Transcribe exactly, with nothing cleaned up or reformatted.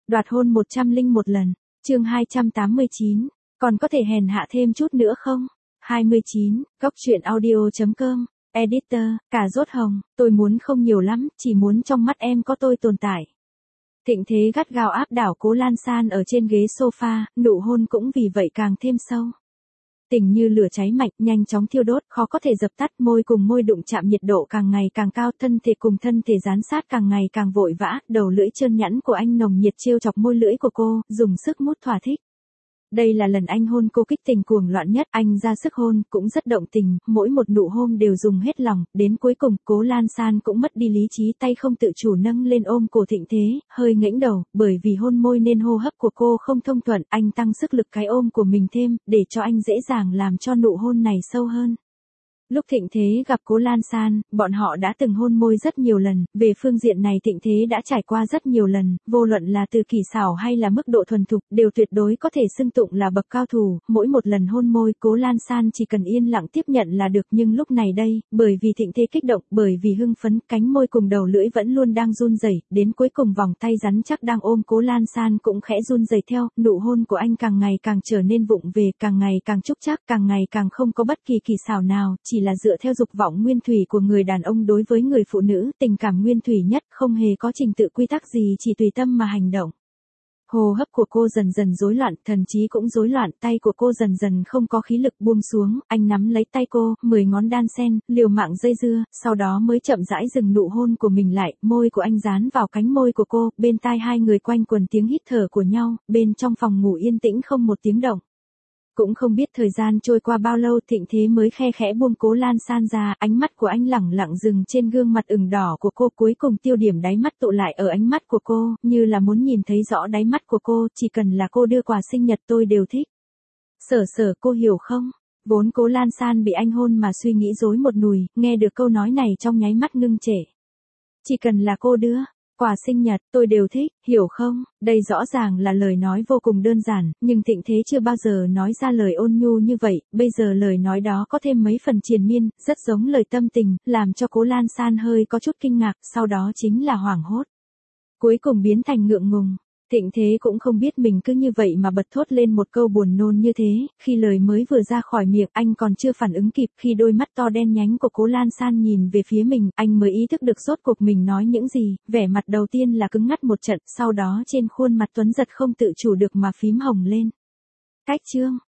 Đoạt hôn một trăm lẻ một lần. Chương hai trăm tám mươi chín. Còn có thể hèn hạ thêm chút nữa không? hai mươi chín. Góc truyện audio chấm com. Editor, cà rốt hồng, tôi muốn không nhiều lắm, chỉ muốn trong mắt em có tôi tồn tại. Thịnh Thế gắt gao áp đảo Cố Lan San ở trên ghế sofa, nụ hôn cũng vì vậy càng thêm sâu. Tình như lửa cháy mạnh, nhanh chóng thiêu đốt, khó có thể dập tắt, môi cùng môi đụng chạm nhiệt độ càng ngày càng cao, thân thể cùng thân thể dán sát càng ngày càng vội vã, đầu lưỡi trơn nhẵn của anh nồng nhiệt trêu chọc môi lưỡi của cô, dùng sức mút thỏa thích. Đây là lần anh hôn cô kích tình cuồng loạn nhất, anh ra sức hôn, cũng rất động tình, mỗi một nụ hôn đều dùng hết lòng, đến cuối cùng, Cố Lan San cũng mất đi lý trí, tay không tự chủ nâng lên ôm cổ Thịnh Thế, hơi ngẩng đầu, bởi vì hôn môi nên hô hấp của cô không thông thuận, anh tăng sức lực cái ôm của mình thêm, để cho anh dễ dàng làm cho nụ hôn này sâu hơn. Lúc Thịnh Thế gặp Cố Lan San, bọn họ đã từng hôn môi rất nhiều lần, về phương diện này Thịnh Thế đã trải qua rất nhiều lần, vô luận là từ kỳ xảo hay là mức độ thuần thục, đều tuyệt đối có thể xưng tụng là bậc cao thủ, mỗi một lần hôn môi Cố Lan San chỉ cần yên lặng tiếp nhận là được, nhưng lúc này đây, bởi vì Thịnh Thế kích động, bởi vì hưng phấn, cánh môi cùng đầu lưỡi vẫn luôn đang run rẩy, đến cuối cùng vòng tay rắn chắc đang ôm Cố Lan San cũng khẽ run rẩy theo, nụ hôn của anh càng ngày càng trở nên vụng về, càng ngày càng trúc trác, càng ngày càng không có bất kỳ kỳ xảo nào, chỉ là dựa theo dục vọng nguyên thủy của người đàn ông đối với người phụ nữ, tình cảm nguyên thủy nhất, không hề có trình tự quy tắc gì, chỉ tùy tâm mà hành động. Hô hấp của cô dần dần rối loạn, thần trí cũng rối loạn, tay của cô dần dần không có khí lực buông xuống, anh nắm lấy tay cô, mười ngón đan sen, liều mạng dây dưa, sau đó mới chậm rãi dừng nụ hôn của mình lại, môi của anh dán vào cánh môi của cô, bên tai hai người quanh quần tiếng hít thở của nhau, bên trong phòng ngủ yên tĩnh không một tiếng động. Cũng không biết thời gian trôi qua bao lâu, Thịnh Thế mới khe khẽ buông Cố Lan San ra, ánh mắt của anh lẳng lặng dừng trên gương mặt ửng đỏ của cô, cuối cùng tiêu điểm đáy mắt tụ lại ở ánh mắt của cô, như là muốn nhìn thấy rõ đáy mắt của cô, chỉ cần là cô đưa quà sinh nhật tôi đều thích. Sở sở, cô hiểu không? Vốn Cố Lan San bị anh hôn mà suy nghĩ rối một nùi, nghe được câu nói này trong nháy mắt ngưng trệ. Chỉ cần là cô đưa quà sinh nhật, tôi đều thích, hiểu không? Đây rõ ràng là lời nói vô cùng đơn giản, nhưng Thịnh Thế chưa bao giờ nói ra lời ôn nhu như vậy, bây giờ lời nói đó có thêm mấy phần triền miên, rất giống lời tâm tình, làm cho Cố Lan San hơi có chút kinh ngạc, sau đó chính là hoảng hốt. Cuối cùng biến thành ngượng ngùng. Thịnh Thế cũng không biết mình cứ như vậy mà bật thốt lên một câu buồn nôn như thế, khi lời mới vừa ra khỏi miệng anh còn chưa phản ứng kịp, khi đôi mắt to đen nhánh của Cố Lan San nhìn về phía mình, anh mới ý thức được rốt cuộc mình nói những gì, vẻ mặt đầu tiên là cứng ngắt một trận, sau đó trên khuôn mặt tuấn giật không tự chủ được mà phím hồng lên. Cách chương.